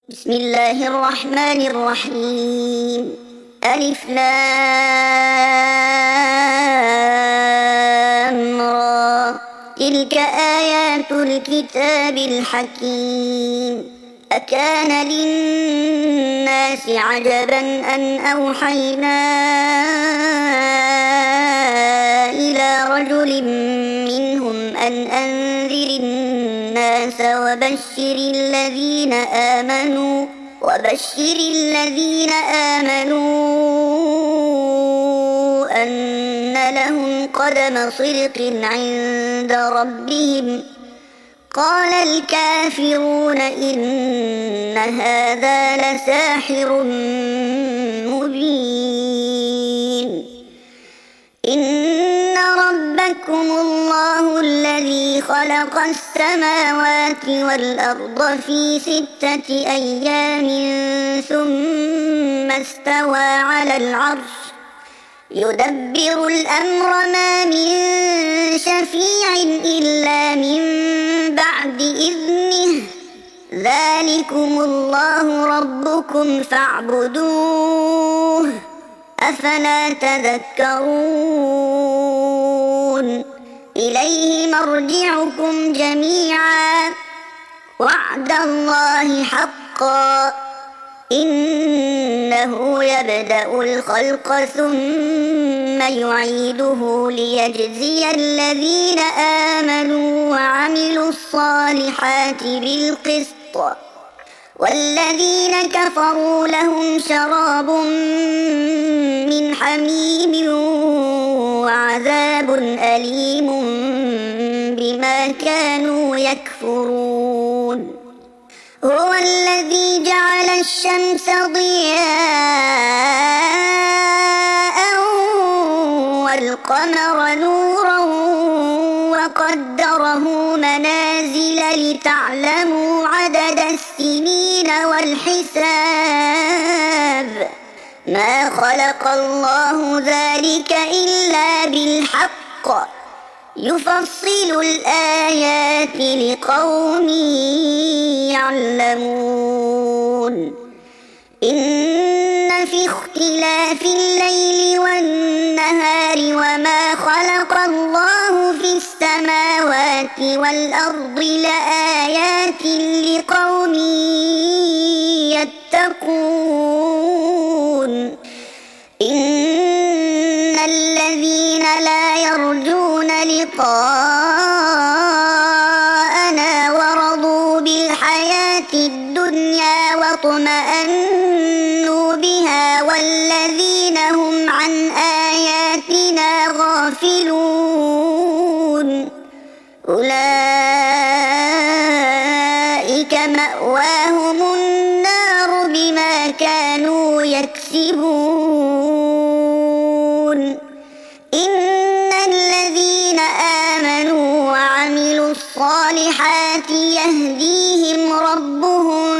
بسم الله الرحمن الرحيم. ألف لام را، تلك آيات الكتاب الحكيم. أكان للناس عجبا أن أوحينا إلى رجل منهم أن أنذر الناس وبشر الذين آمنوا أن لهم قدم صدق عند ربهم. قال الكافرون إن هذا لساحر مبين. إن ربكم الله الذي خلق السماوات والأرض في 6 أيام ثم استوى على العرش يدبر الأمر ما من شفيع إلا من بعد إذنه. ذلكم الله ربكم فاعبدوه أفلا تذكرون. إليه مرجعكم جميعا وعد الله حقا إنه يبدأ الخلق ثم يعيده ليجزي الذين آمنوا وعملوا الصالحات بالقسط، والذين كفروا لهم شراب من حميم وعذاب أليم بما كانوا يكفرون. هو الذي جعل الشمس ضياء والقمر نورا وقدره منازل لتعلموا عدد السنين والحساب. ما خلق الله ذلك إلا بالحق يفصل الآيات لقوم يعلمون. إن في اختلاف الليل والنهار وما خلق الله في السماوات والأرض لآيات لقوم يتقون. إن الذين لا يرجون لقاءنا ورضوا بالحياة الدنيا واطمأنوا بها والذين هم عن آياتنا غافلون أولئك مأواهم النار بما كانوا يكسبون. إن الذين آمنوا وعملوا الصالحات يهديهم ربهم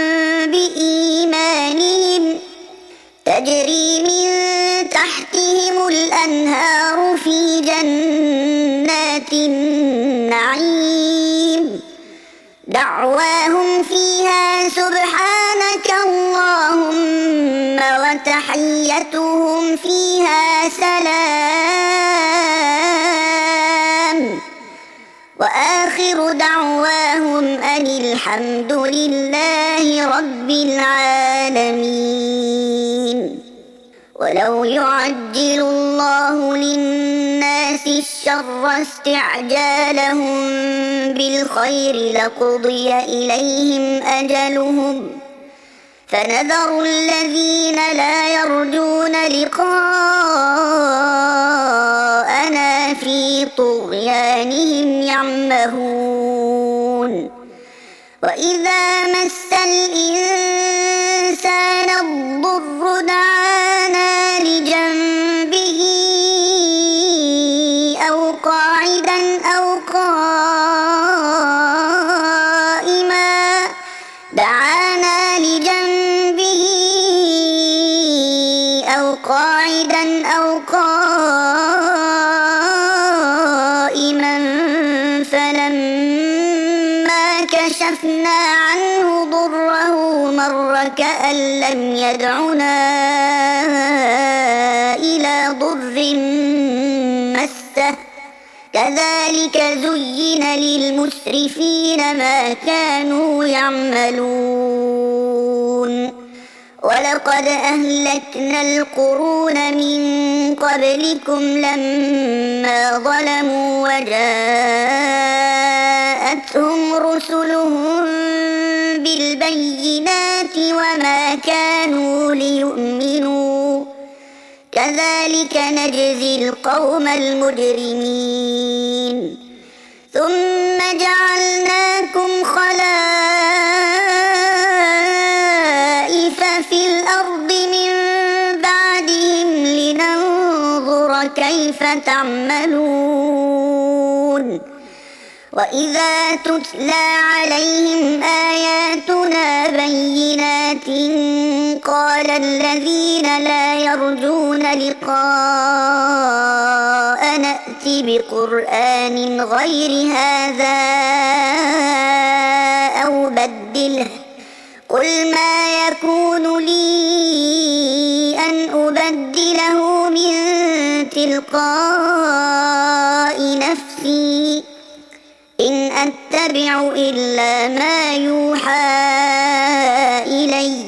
بإيمانهم تجري من تحتهم الأنهار في جنات النعيم دعواهم فيها سبحانك اللهم وتحيتهم فيها سلام وآخر دعواهم أن الحمد لله رب العالمين. ولو يعجل الله للناس الشر استعجالهم بالخير لقضي إليهم أجلهم فنذر الذين لا يرجون لقاءنا في طغيانهم يعمهون. وإذا مس الإنسان الضر دعانا لجنبه أو قاعدا أو قائما فلما كشفنا عنه ضره مر كأن لم يدعنا إلى ضر مسه كذلك زين للمسرفين ما كانوا يعملون ولقد أهلكنا القرون من قبلكم لما ظلموا وجاءتهم رسلهم بالبينات وما كانوا ليؤمنوا كذلك نجزي القوم المجرمين ثم جعلناكم خلائف في الأرض من بعدهم لننظر كيف تعملون وإذا تتلى عليهم آياتنا بينات قال الذين لا يرجون لقاء نأت بقرآن غير هذا أو بدله قل ما يكون لي أن أبدله من تلقاء نفسي إن أتبع إلا ما يوحى إلي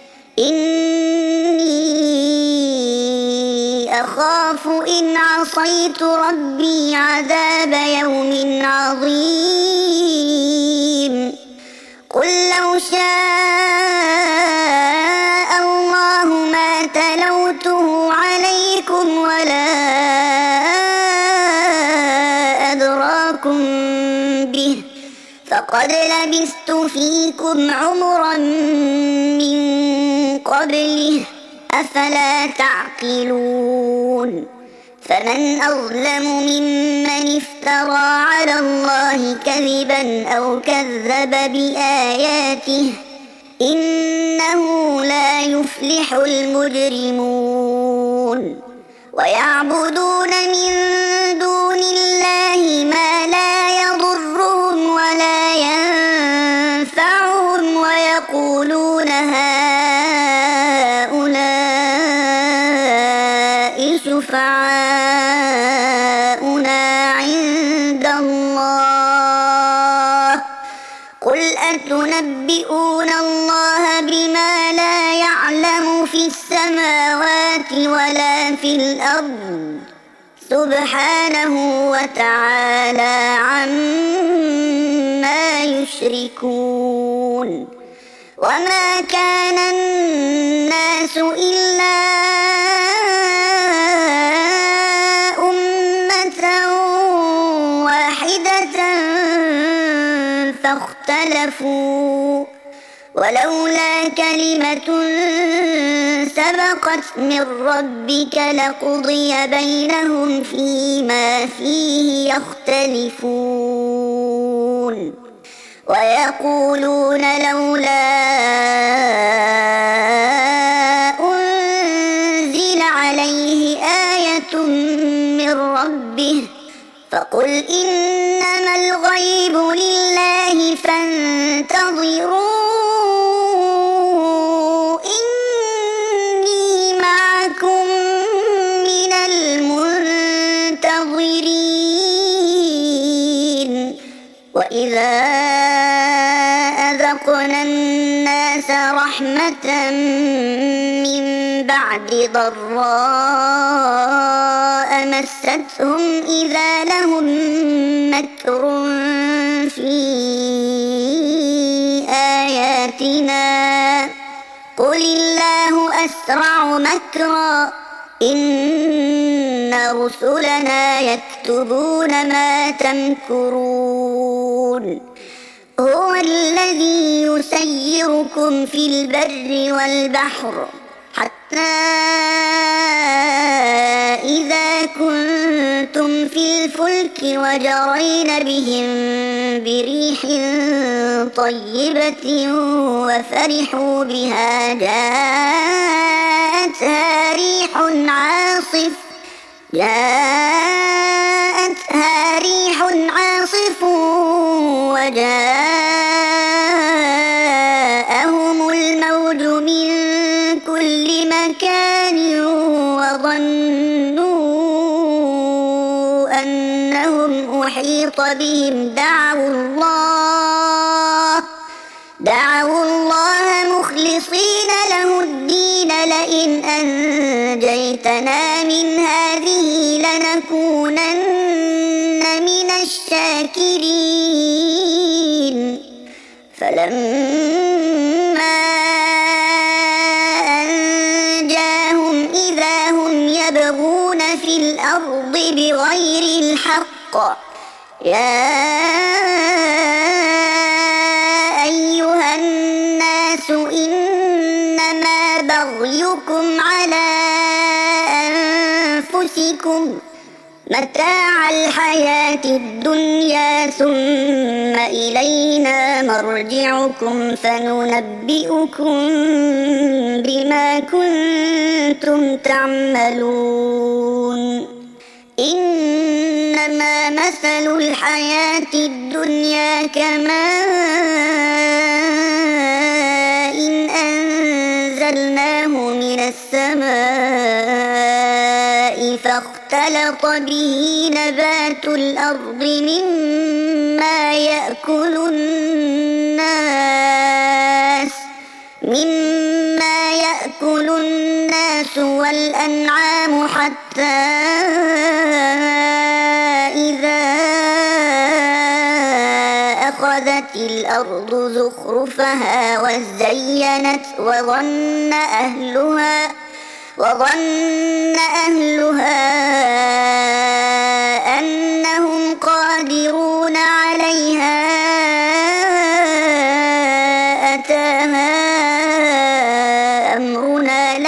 إني أخاف إن عصيت ربي عذاب يوم عظيم قل لو شاء الله ما تلوته عليكم ولا أدراكم به فقد لبثت فيكم عمرا من قبله أفلا تعقلون فمن أظلم ممن افترى على الله كذبا أو كذب بآياته إنه لا يفلح المجرمون ويعبدون من دون الله ما لا يضرهم ولا ينفعهم ويقولون هؤلاء شفعاؤنا عند الله قل أتنبئون الله بما لا يعلم في السماوات ولا في الأرض سبحانه وتعالى عما يشركون وما كان الناس إلا أمة واحدة فاختلفوا ولولا كلمة سبقت من ربك لقضي بينهم فيما فيه يختلفون ويقولون لولا أنزل عليه آية من ربه فقل إنما الغيب لله فانتظروا إني معكم من المنتظرين وإذا أذقنا الناس رحمة من بعد ضراء مستهم إذا لهم مكر في آياتنا قل الله أسرع مكرا إن رسلنا يكتبون ما تمكرون هو الذي يسيركم في البر والبحر حتى إذا كنتم في الفلك وجرين بهم بريح طيبة وفرحوا بها جاءتها ريح عاصف وجاءهم الموت مكان وظنوا أنهم أحيط بهم دعوا الله مخلصين له الدين لئن أنجيتنا من هذه لنكونن من الشاكرين فلما أنجاهم إذا هم يبغون في الأرض بغير الحق يا أيها الناس إنما بغيكم على أنفسكم متاع الحياة الدنيا ثم إلينا مرجعكم فننبئكم بما كنتم تعملون إنما مثل الحياة الدنيا كماء أنزلناه من السماء فاختلط به نبات الأرض مما يأكل الناس والأنعام حتى إذا أخذت الأرض زخرفها وزينت وظن أهلها أنهم قادرون عليها أتاها أمرنا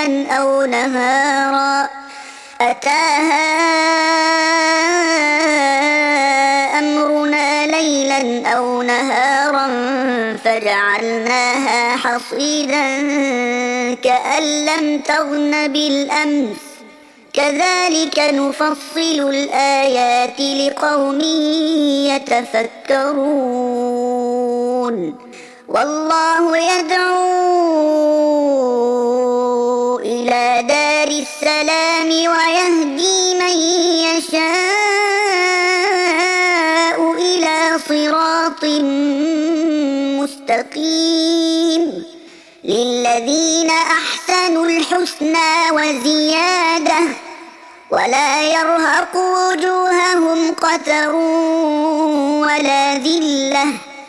ليلا أو نهارا فجعلناها حصيدا كأن لم تغن بالأمس كذلك نفصل الآيات لقوم يتفكرون والله يدعو إلى دار السلام ويهدي من يشاء إلى صراط مستقيم للذين أحسنوا الحسنى وزيادة ولا يرهق وجوههم قتر ولا ذلة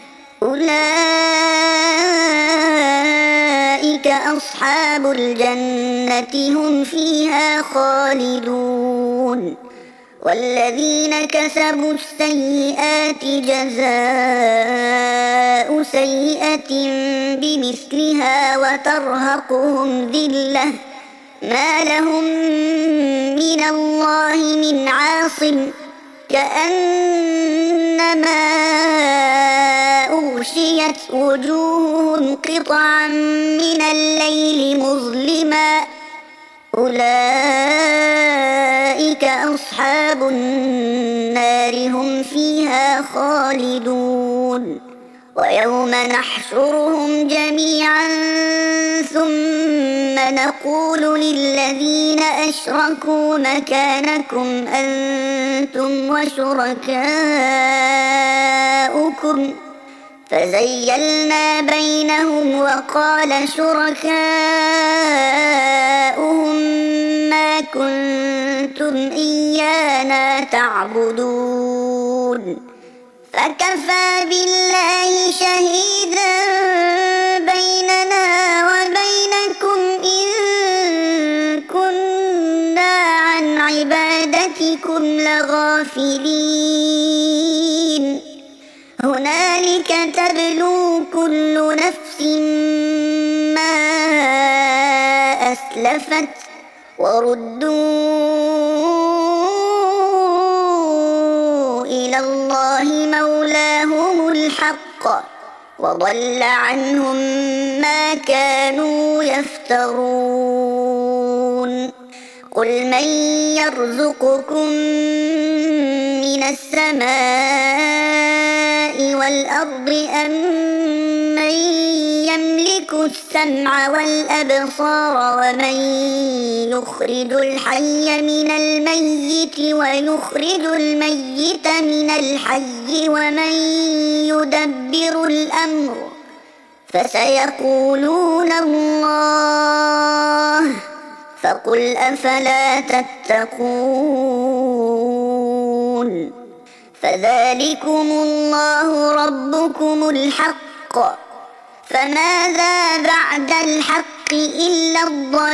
أولئك أصحاب الجنة هم فيها خالدون والذين كسبوا السيئات جزاء سيئة بمثلها وترهقهم ذلة ما لهم من الله من عاصم كأنما أغشيت وجوههم قطعا من الليل مظلما أولئك أصحاب النار هم فيها خالدون ويوم نحشرهم جميعا ثم نقول للذين أشركوا مكانكم أنتم وشركاؤكم فزيلنا بينهم وقال شركاؤهم ما كنتم إيانا تعبدون فكفى بالله شهيدا بيننا وبينكم إن كنا عن عبادتكم لغافلين هنالك تبلو كل نفس ما أسلفت وردوا إلى الله مولاهم الحق وضل عنهم ما كانوا يفترون قل من يرزقكم من السماء والأرض أم من يملك السمع والأبصار ومن يخرج الحي من الميت ويخرج الميت من الحي ومن يدبر الأمر فسيقولون الله فقل أفلا تتقون فذلكم الله ربكم الحق فماذا بعد الحق إلا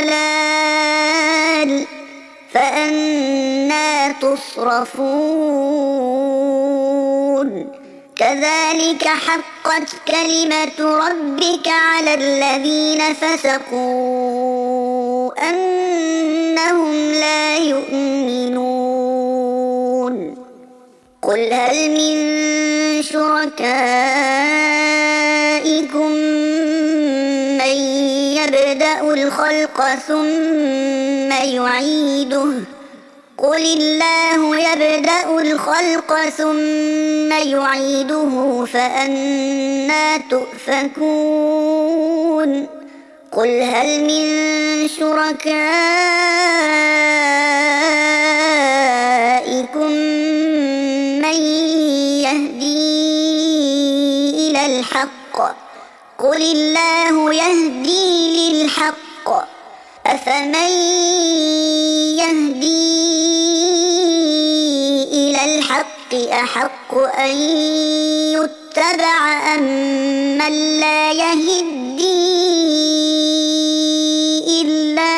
الضلال فأنى تصرفون كذلك حقت كلمة ربك على الذين فسقوا أنهم لا يؤمنون قل هل من شركائكم من يبدأ الخلق ثم يعيده قل الله يبدأ الخلق ثم يعيده فأنى تؤفكون قل هل من شركائكم من يهدي إلى الحق قل الله يهدي للحق أفمن يهدي إلى الحق أحق أن يتبع أم من لا يهدي إلا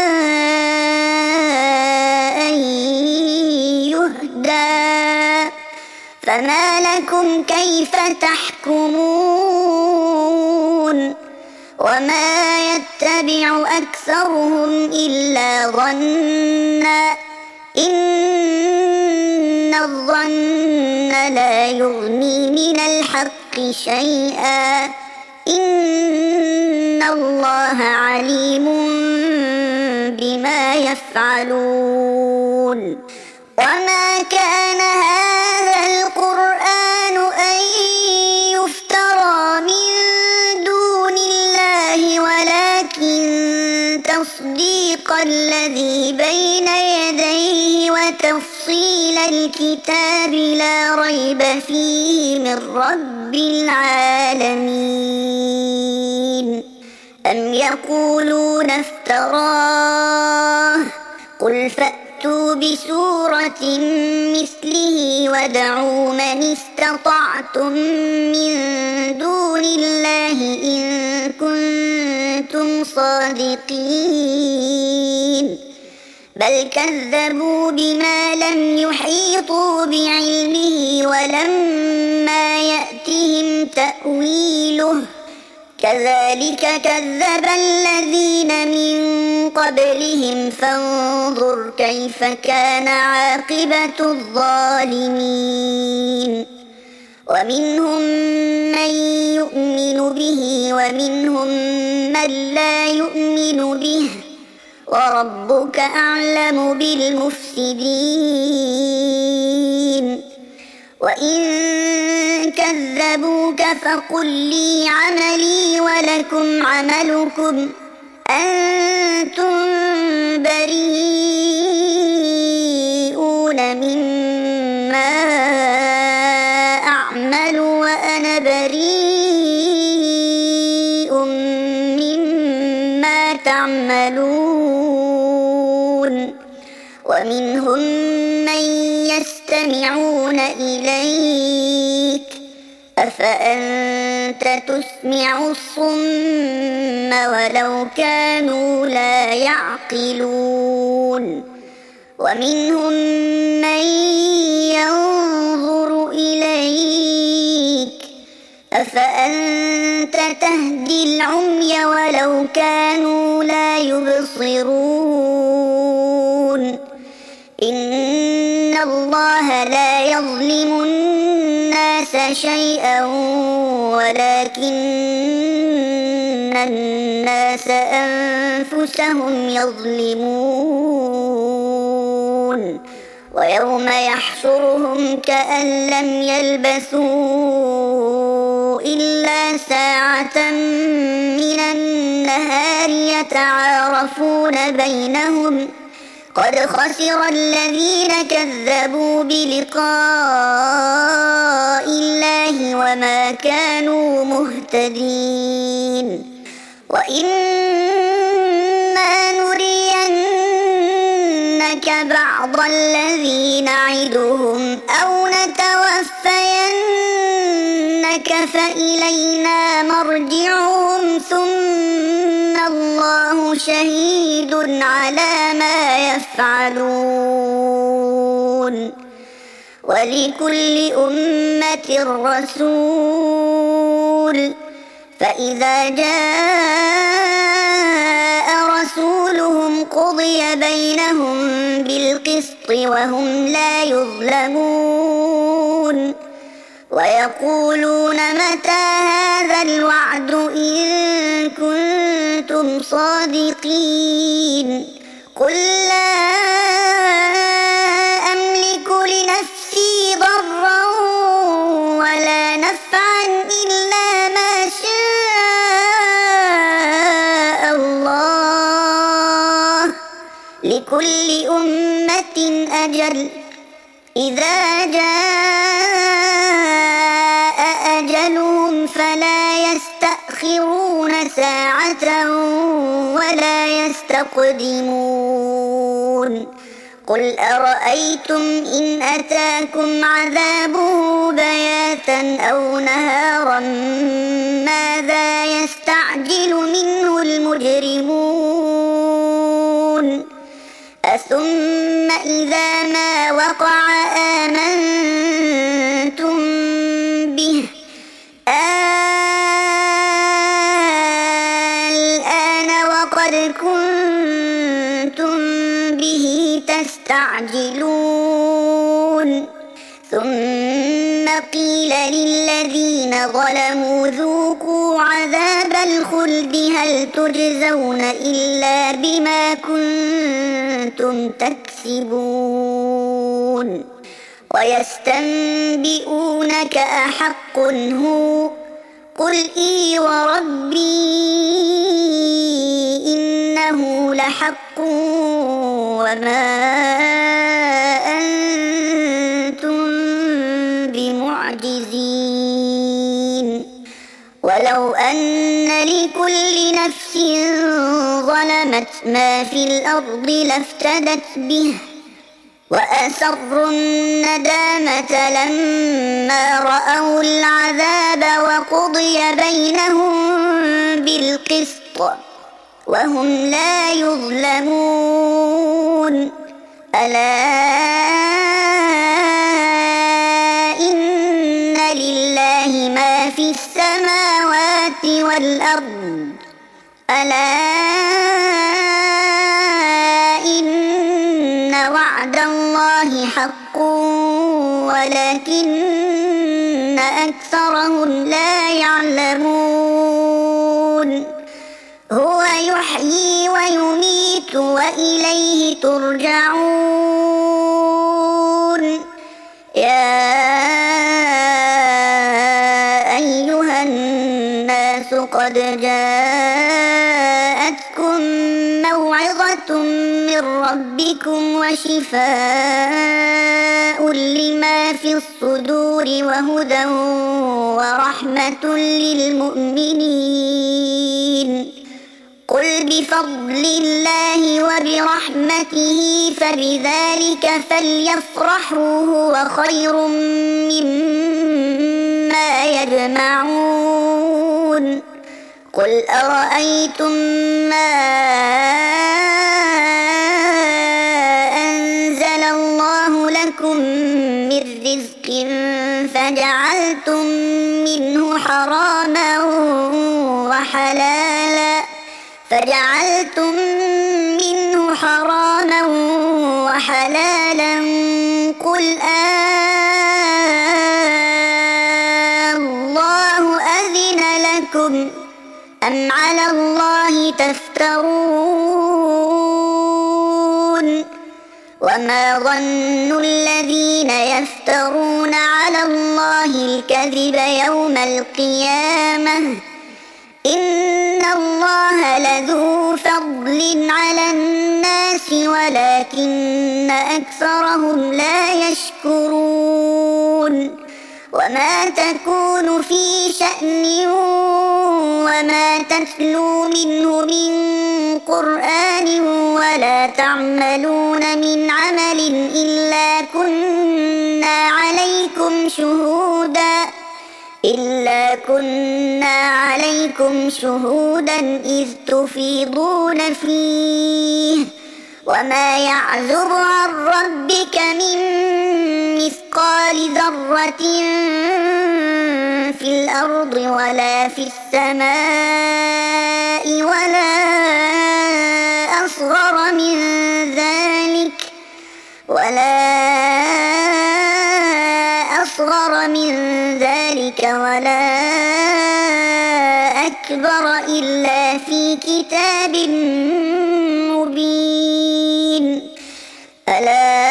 أن يهدى فما لكم كيف تحكمون وما يتبع أكثرهم إلا ظنا إن الظن لا يغني من الحق شيئا إن الله عليم بما يفعلون وما كان هذا القرآن أن يفترى من دون الله ولكن تصديق الذي بين يديه وتفصيل الكتاب لا ريب فيه من رب العالمين أم يقولون افتراه قل فأتوا بسورة مثله وادعوا من استطعتم من دون الله إن كنتم صادقين بل كذبوا بما لم يحيطوا بعلمه ولما يأتهم تأويله كذلك كذب الذين من قبلهم فانظر كيف كان عاقبة الظالمين ومنهم من يؤمن به ومنهم من لا يؤمن به وربك أعلم بالمفسدين وإن كذبوك فقل لي عملي ولكم عملكم أنتم بريئون مما أعمل وأنا بريء مما تعملون ومنهم من يستمعون إليك أفأنت تسمع الصم ولو كانوا لا يعقلون ومنهم من ينظر إليك أفأنت تهدي العمي ولو كانوا لا يبصرون إن الله لا يظلم الناس شيئا ولكن الناس أنفسهم يظلمون ويوم يحشرهم كأن لم يلبثوا إلا ساعة من النهار يتعارفون بينهم قد خسر الذين كذبوا بلقاء الله وما كانوا مهتدين وإما نرينك بعض الذي نعدهم أو نتوفينك فإلينا مرجعهم ثم الله شهيد على ما يفعلون ولكل أمة رسول فإذا جاء رسولهم قضي بينهم بالقسط وهم لا يظلمون ويقولون متى هذا الوعد إن كنتم صادقين قل لا أملك لنفسي ضرا ولا نفعا إلا ما شاء الله لكل أمة أجل إذا جاء أجلهم فلا يستأخرون ساعة ولا يستقدمون قل أرأيتم إن أتاكم عذابه بياتا أو نهارا ماذا يستعجل منه المجرمون أثم إذا ما وقع آمنتم به الآن وقد كنتم به تستعجلون ثم قيل للذين ظلموا ذوقوا عذاب الخلد هل تجزون إلا بما كنتم تكسبون ويستنبئونك أحق هو قل إي وربي إنه لحق وما أنتم بمعجزين ولو أن لكل نفس ظلمت ما في الأرض لافتدت به وأسروا الندامة لما رأوا العذاب وقضي بينهم بالقسط وهم لا يظلمون ألا إن لله ما في السماوات والأرض ألا إن وعد الله حق ولكن أكثرهم لا يعلمون هو يحيي ويميت وإليه ترجعون يا أيها الناس قد جاءتكم موعظة من ربكم وشفاء لما في الصدور وهدى ورحمة للمؤمنين قل بفضل الله وبرحمته فبذلك فليفرحوا هو خير مما يجمعون قل أرأيتم ما أنزل الله لكم من رزق فجعلتم منه حراما وحلالا قل الله أذن لكم أم على الله تفترون وما ظن الذين يفترون على الله الكذب يوم القيامة إن الله لذو فضل على الناس ولكن أكثرهم لا يشكرون وما تكون في شأن وما تتلو منه من قرآن ولا تعملون من عمل إلا كنا عليكم شهودا إذ تفيضون فيه وما يعزب عن ربك من مثقال ذرة في الأرض ولا في السماء ولا أصغر من ذلك ولا أكبر إلا في كتاب مبين ألا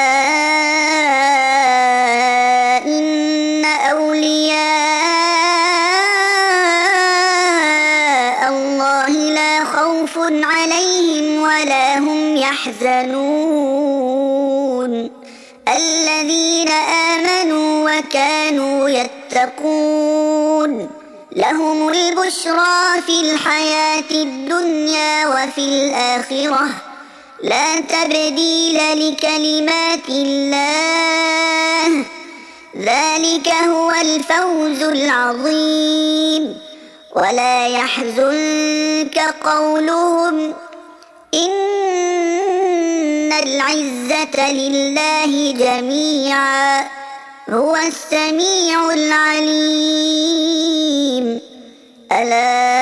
إن أولياء الله لا خوف عليهم ولا هم يحزنون الذين آمنوا وكانوا يتقون لهم البشرى في الحياة الدنيا وفي الآخرة لا تبديل لكلمات الله ذلك هو الفوز العظيم ولا يحزنك قولهم إن العزة لله جميعا هو السميع العليم ألا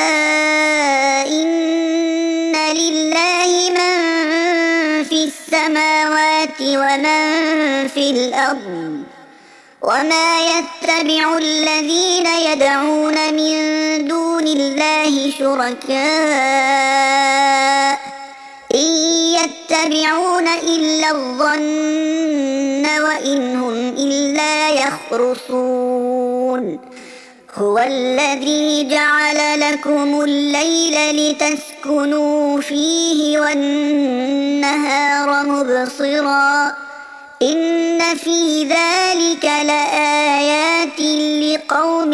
إن لله من في السماوات ومن في الأرض وما يتبع الذين يدعون من دون الله شركاء إن يتبعون إلا الظن وإن هم إلا يخرصون هو الذي جعل لكم الليل لتسكنوا فيه والنهار مبصرا إن في ذلك لآيات لقوم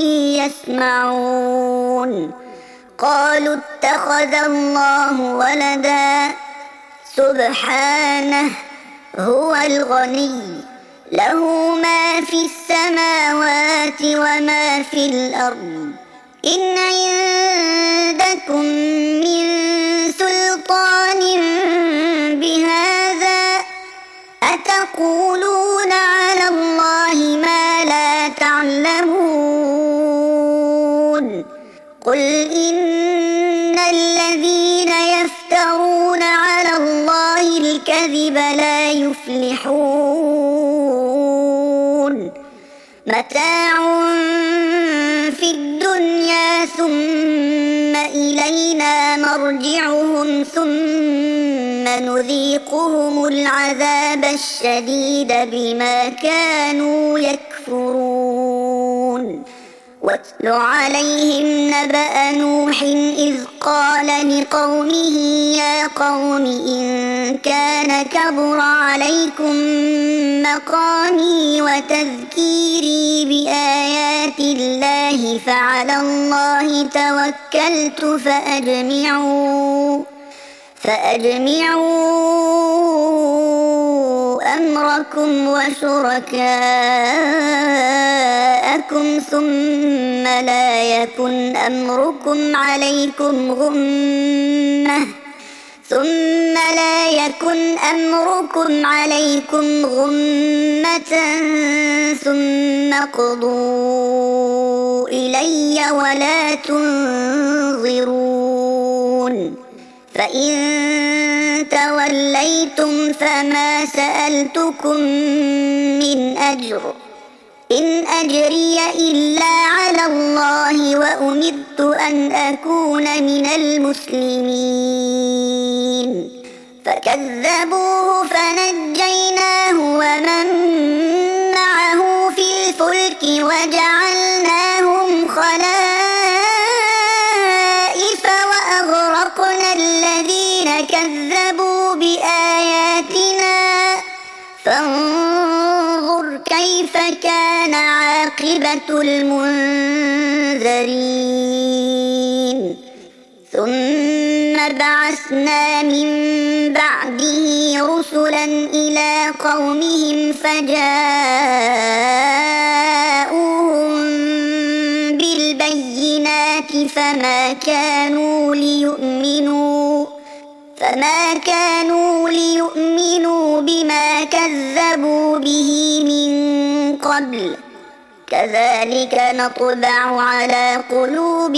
يسمعون قالوا اتخذ الله ولدا سبحانه هو الغني له ما في السماوات وما في الأرض إن عندكم من سلطان بهذا أتقولون على الله ما لا تعلمون قل إن الذين يفترون على الله الكذب لا يفلحون متاع في الدنيا ثم إلينا مرجعهم ثم نذيقهم العذاب الشديد بما كانوا يكفرون واتل عليهم نبأ نوح إذ قال لقومه يا قوم إن كان كبر عليكم مقامي وتذكيري بآيات الله فعلى الله توكلت فأجمعوا أمركم وشركاءكم ثم لا يكن أمركم عليكم غمة ثم اقضوا إلي ولا تنظرون فإن توليتم فما سألتكم من أجر إن أجري إلا على الله وأمرت أن أكون من المسلمين فكذبوه فنجيناه ومن معه في الفلك وجعلناهم خلائف وأغرقنا الذين كذبوا بآياتنا فانظر كيف كان عاقبة المنذرين ثم بعثنا من بعده رسلا إلى قومهم فجاءوهم بالبينات فما كانوا ليؤمنوا بما كذبوا به من قبل كذلك نطبع على قلوب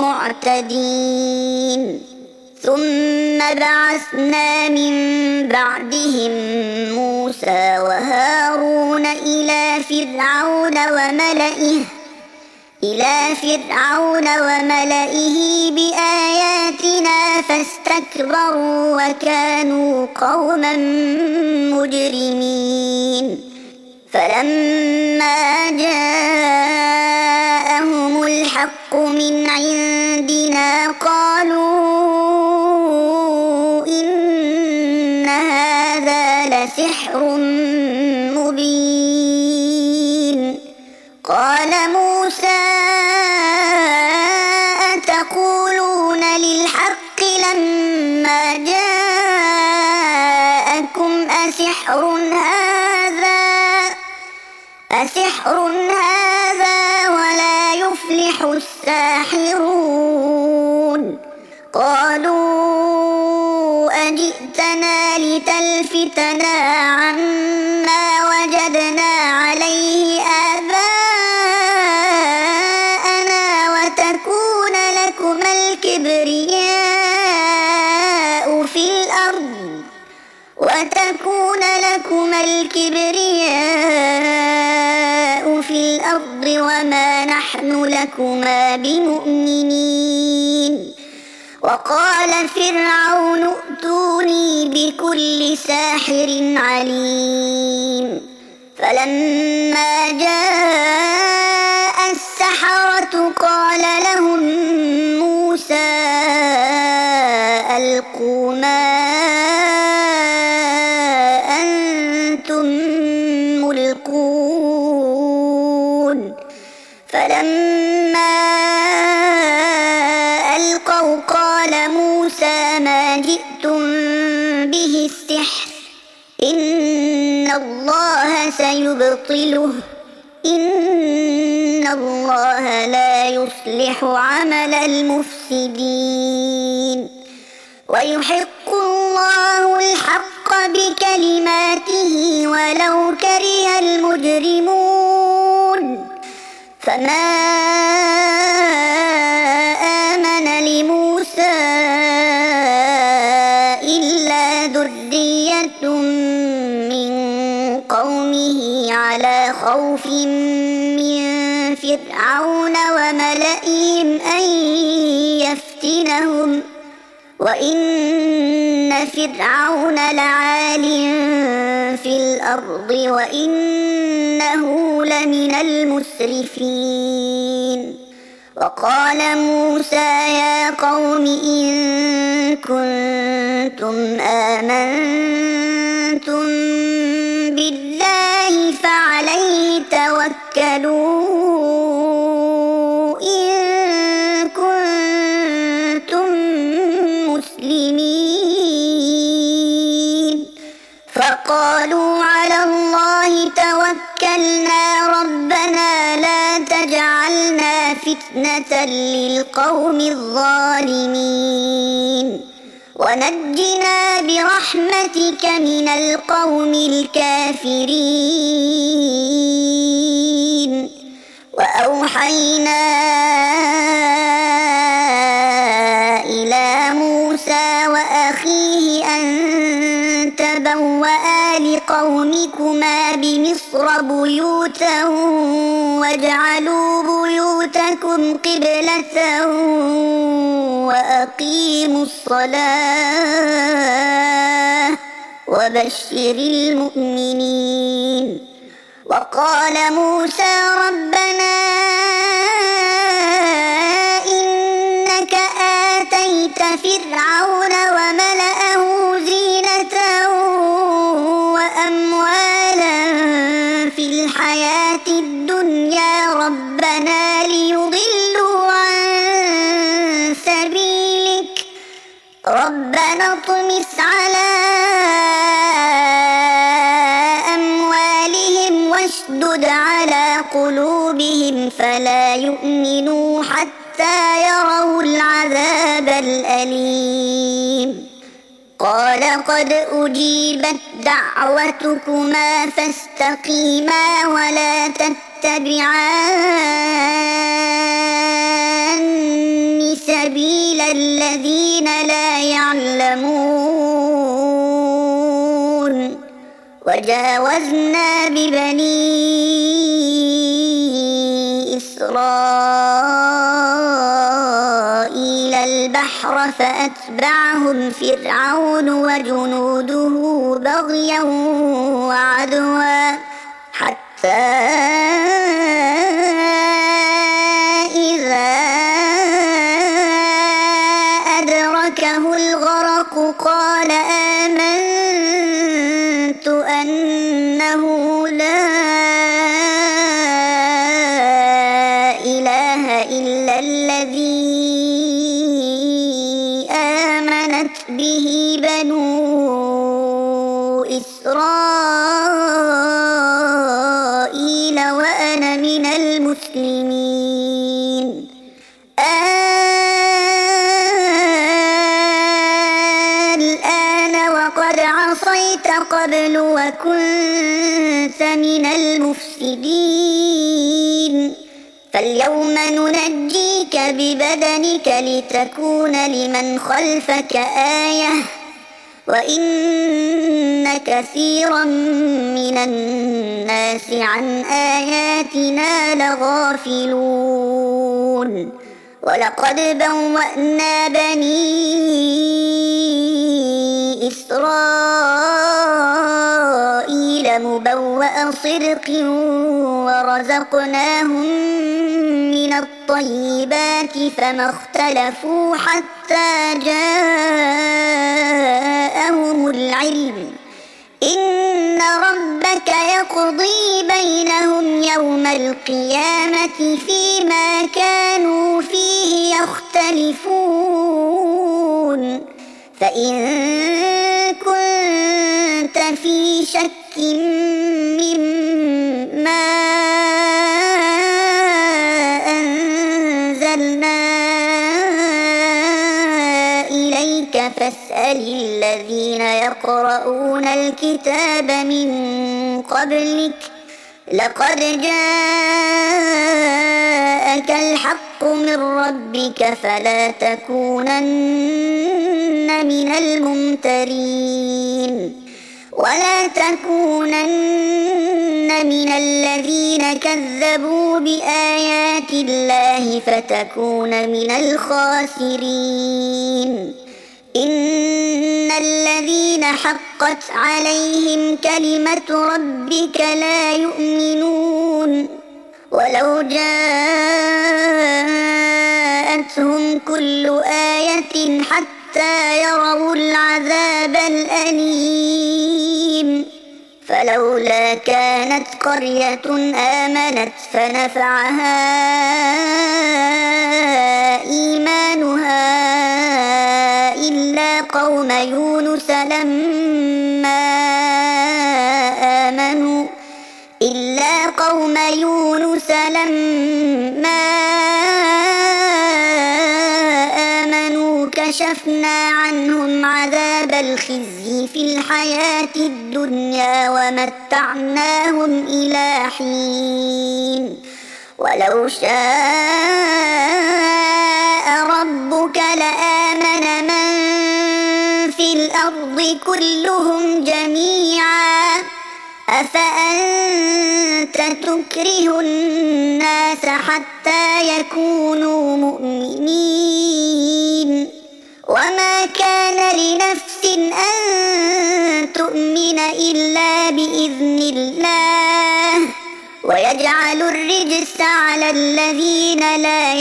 المعتدين ثم بعثنا من بعدهم موسى وهارون إلى فرعون وملئه بآياتنا فاستكبروا وكانوا قوما مجرمين فلما جاءهم الحق من عندنا قالوا إن هذا لسحر مبين قال موسى أتقولون للحق لما جاءكم أسحر هذا ولا يفلح الساحرون قالوا أجئتنا لتلفتنا عما وجدنا عليه آباءنا وتكون لكما الكبرياء في الأرض وما نحن لكما بمؤمنين وقال فرعون ائتوني بكل ساحر عليم فلما جاء السحرة قال لهم موسى ألقوا ما أنتم ملقون فلما ألقوا قال موسى ما جئتم به السحر إن الله سيبطله إن الله لا يصلح عمل المفسدين ويحق الله الحق بكلماته ولو كره المجرمون فما آمن لموسى إلا ذرية من قومه على خوف من فرعون وملئهم أن يفتنهم وإن فرعون لعال في الأرض وإنه لمن المسرفين وقال موسى يا قوم إن كنتم آمنتم بالله فعليه توكلوا إن كنتم مسلمين فقالوا على الله توكلنا ربنا لا تجعلنا فتنة للقوم الظالمين ونجنا برحمتك من القوم الكافرين وأوحينا إلى موسى وأخيه أن تبوأ لقومكما بمصر بيوتا واجعلوا بيوتكم قبلة وأقيموا الصلاة وبشر المؤمنين. وقال موسى ربنا إنك آتيت فرعون وملأه زينة وأموالا في الحياة الدنيا ربنا ليضلوا عن سبيلك ربنا اطمس على أموالهم واشدد على قلوبهم فلا يؤمنوا حتى يروا العذاب الأليم. قال قد أجيبت دعوتكما فاستقيما ولا تتبعان سبيل الذين لا يعلمون. وجاوزنا ببني إسرائيل البحر فأتبعهم فرعون وجنوده بغيا وعدوا حتى إذا أدركه الغرق قال آمنت أنه لا إله إلا الذي آمنت به بنو إسرائيل وأنا من المسلمين. الآن وقد عصيت قبل وكنت من المفسدين فاليوم ننجيك ببدنك لتكون لمن خلفك آية وإن كثيرا من الناس عن آياتنا لغافلون. ولقد بوأنا بني إسرائيل مبوأ صدق ورزقناهم من الطيبات فما اختلفوا حتى جاءهم العلم إن ربك يقضي بينهم يوم القيامة فيما كانوا فيه يختلفون. فإن كنت في شك مما أنزلنا إليك فاسأل الذين يقرؤون الكتاب من قبلك لقد جاءك الحق من ربك فلا تكونن من الممترين ولا تكونن من الذين كذبوا بآيات الله فتكون من الخاسرين. إن الذين حقت عليهم كلمة ربك لا يؤمنون ولو جاءتهم كل آية حتى يروا العذاب الأليم فلولا كانت قرية آمنت فنفعها إيمانها إلا قوم يونس لما آمنوا كشفنا عنهم عذاب الخزي في الحياة الدنيا ومتعناهم إلى حين ولو شاء ربك لآمن من في الأرض كلهم جميعا أفأنت تكره الناس حتى يكونوا مؤمنين وما كان لنفس أن تؤمن إلا بإذن الله ويجعل الرجس على الذين لا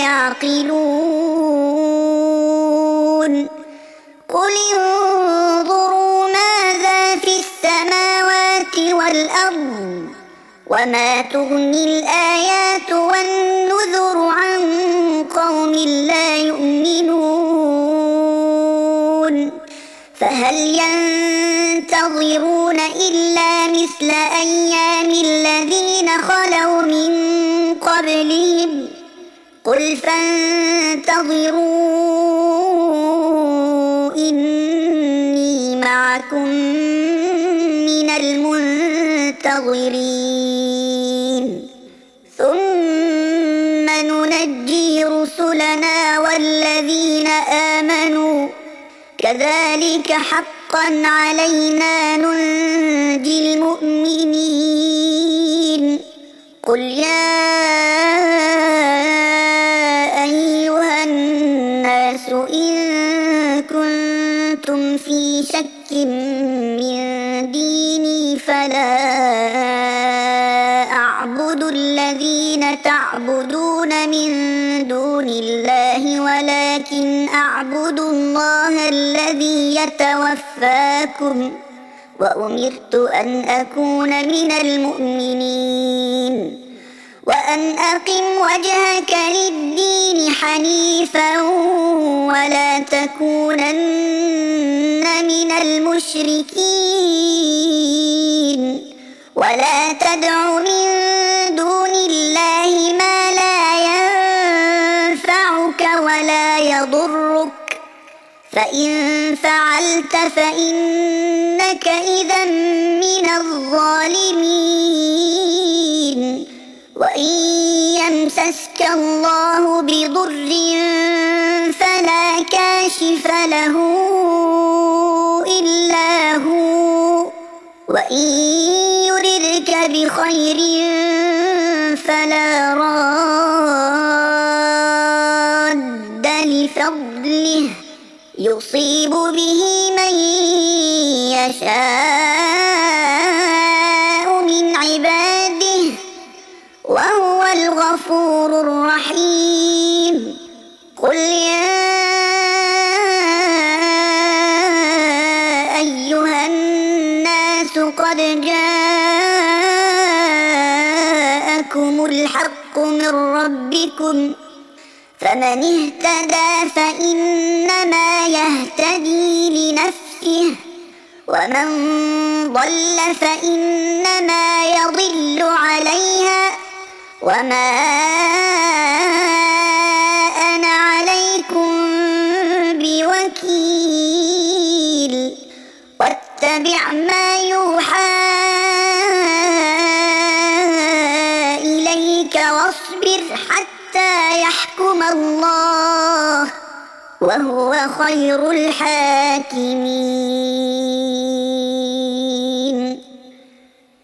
يعقلون قل انظروا ماذا في السماوات والأرض وما تغني الآيات والنذر عن قوم لا يؤمنون فهل ينتظرون إلا مثل أيام الذين خلوا من قبلهم قل فانتظروا إني معكم من المنتظرين ثم ننجي رسلنا والذين آمنوا كذلك حقا علينا ننجي المؤمنين قل يا أيها الناس إن كنتم في شك من ديني فلا أعبد الذين تعبدون من دون الله ولكن أعبد الله الذي يتوفاكم وأمرت أن أكون من المؤمنين وأن أقم وجهك للدين حنيفا ولا تكونن من المشركين ولا تدع من دون الله ما لا ينفعك ولا يضرك فإن فعلت فإنك إذا من الظالمين وإن يمسسك الله بضر فلا كاشف له إلا هو وإن يردك بخير فلا راد لفضله يصيب به من يشاء من عباده وهو الغفور الرحيم قل يا أيها الناس قد جاءكم الحق من ربكم فمن اهتدى فإنما يهتدي لنفسه ومن ضل فإنما يضل عليها وما أنا عليكم بوكيل واتبع ما يوحى إليك واصبر حتى يحكم الله وهو خير الحاكمين.